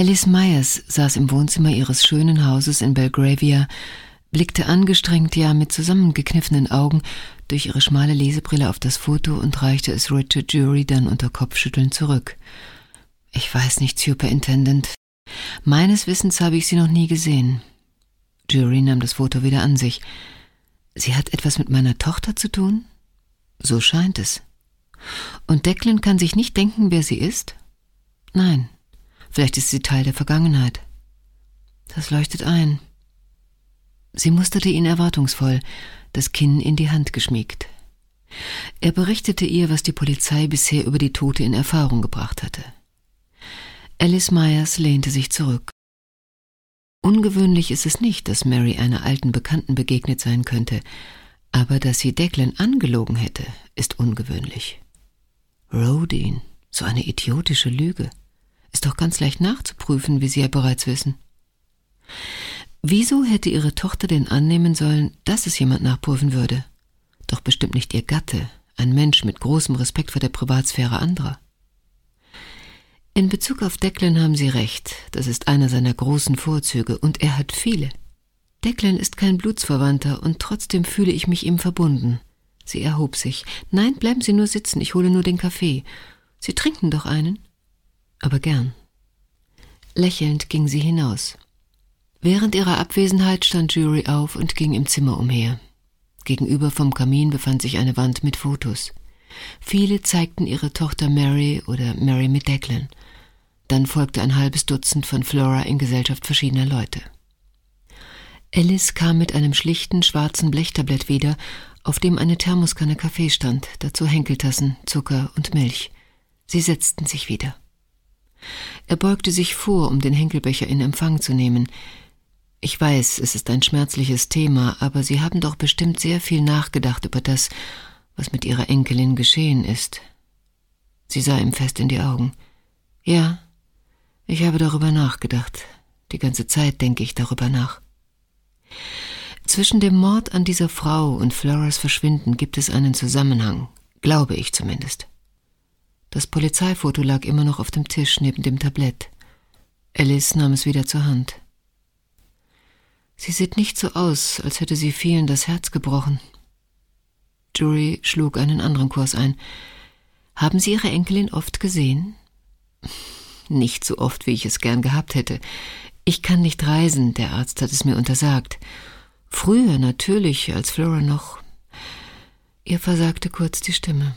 Alice Myers saß im Wohnzimmer ihres schönen Hauses in Belgravia, blickte angestrengt, ja mit zusammengekniffenen Augen, durch ihre schmale Lesebrille auf das Foto und reichte es Richard Jury dann unter Kopfschütteln zurück. »Ich weiß nicht, Superintendent. Meines Wissens habe ich sie noch nie gesehen.« Jury nahm das Foto wieder an sich. »Sie hat etwas mit meiner Tochter zu tun?« »So scheint es.« »Und Declan kann sich nicht denken, wer sie ist?« »Nein. Vielleicht ist sie Teil der Vergangenheit.« »Das leuchtet ein.« Sie musterte ihn erwartungsvoll, das Kinn in die Hand geschmiegt. Er berichtete ihr, was die Polizei bisher über die Tote in Erfahrung gebracht hatte. Alice Myers lehnte sich zurück. Ungewöhnlich ist es nicht, dass Mary einer alten Bekannten begegnet sein könnte, aber dass sie Declan angelogen hätte, ist ungewöhnlich. Rodin, so eine idiotische Lüge. Ist doch ganz leicht nachzuprüfen, wie Sie ja bereits wissen. Wieso hätte ihre Tochter denn annehmen sollen, dass es jemand nachprüfen würde? Doch bestimmt nicht ihr Gatte, ein Mensch mit großem Respekt vor der Privatsphäre anderer. In Bezug auf Declan haben Sie recht, das ist einer seiner großen Vorzüge, und er hat viele. Declan ist kein Blutsverwandter, und trotzdem fühle ich mich ihm verbunden. Sie erhob sich. »Nein, bleiben Sie nur sitzen, ich hole nur den Kaffee. Sie trinken doch einen?« »Aber gern.« Lächelnd ging sie hinaus. Während ihrer Abwesenheit stand Jury auf und ging im Zimmer umher. Gegenüber vom Kamin befand sich eine Wand mit Fotos. Viele zeigten ihre Tochter Mary oder Mary mit Declan. Dann folgte ein halbes Dutzend von Flora in Gesellschaft verschiedener Leute. Alice kam mit einem schlichten schwarzen Blechtablett wieder, auf dem eine Thermoskanne Kaffee stand, dazu Henkeltassen, Zucker und Milch. Sie setzten sich wieder. Er beugte sich vor, um den Henkelbecher in Empfang zu nehmen. »Ich weiß, es ist ein schmerzliches Thema, aber Sie haben doch bestimmt sehr viel nachgedacht über das, was mit Ihrer Enkelin geschehen ist.« Sie sah ihm fest in die Augen. »Ja, ich habe darüber nachgedacht. Die ganze Zeit denke ich darüber nach.« Zwischen dem Mord an dieser Frau und Floras Verschwinden gibt es einen Zusammenhang, glaube ich zumindest. Das Polizeifoto lag immer noch auf dem Tisch neben dem Tablett. Alice nahm es wieder zur Hand. »Sie sieht nicht so aus, als hätte sie vielen das Herz gebrochen.« Jury schlug einen anderen Kurs ein. »Haben Sie Ihre Enkelin oft gesehen?« »Nicht so oft, wie ich es gern gehabt hätte. Ich kann nicht reisen, der Arzt hat es mir untersagt. Früher natürlich, als Flora noch...« Ihr versagte kurz die Stimme.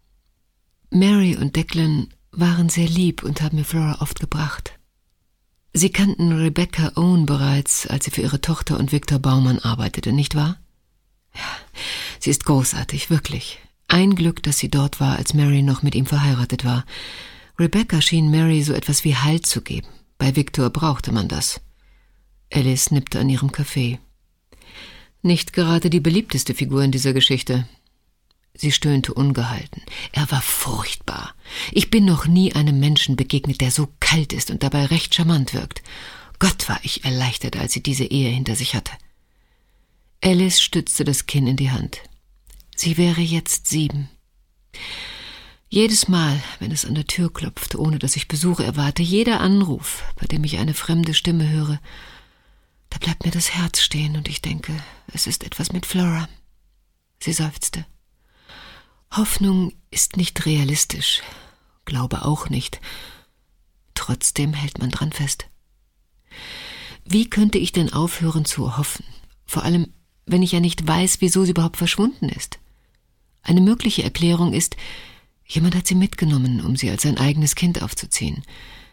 »Mary und Declan waren sehr lieb und haben mir Flora oft gebracht. Sie kannten Rebecca Owen bereits, als sie für ihre Tochter und Victor Baumann arbeitete, nicht wahr? Ja, sie ist großartig, wirklich. Ein Glück, dass sie dort war, als Mary noch mit ihm verheiratet war. Rebecca schien Mary so etwas wie Halt zu geben. Bei Victor brauchte man das.« Alice nippte an ihrem Kaffee. »Nicht gerade die beliebteste Figur in dieser Geschichte.« Sie stöhnte ungehalten. »Er war furchtbar. Ich bin noch nie einem Menschen begegnet, der so kalt ist und dabei recht charmant wirkt. Gott, war ich erleichtert, als sie diese Ehe hinter sich hatte.« Alice stützte das Kinn in die Hand. Sie wäre jetzt 7. Jedes Mal, wenn es an der Tür klopft, ohne dass ich Besuch erwarte, jeder Anruf, bei dem ich eine fremde Stimme höre, da bleibt mir das Herz stehen und ich denke, es ist etwas mit Flora. Sie seufzte. Hoffnung ist nicht realistisch, Glaube auch nicht. Trotzdem hält man dran fest. Wie könnte ich denn aufhören zu hoffen? Vor allem, wenn ich ja nicht weiß, wieso sie überhaupt verschwunden ist. Eine mögliche Erklärung ist, jemand hat sie mitgenommen, um sie als sein eigenes Kind aufzuziehen.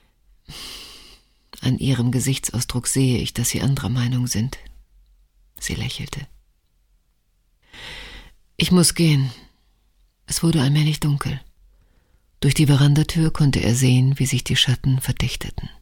An ihrem Gesichtsausdruck sehe ich, dass sie anderer Meinung sind. Sie lächelte. Ich muss gehen. Es wurde allmählich dunkel. Durch die Verandatür konnte er sehen, wie sich die Schatten verdichteten.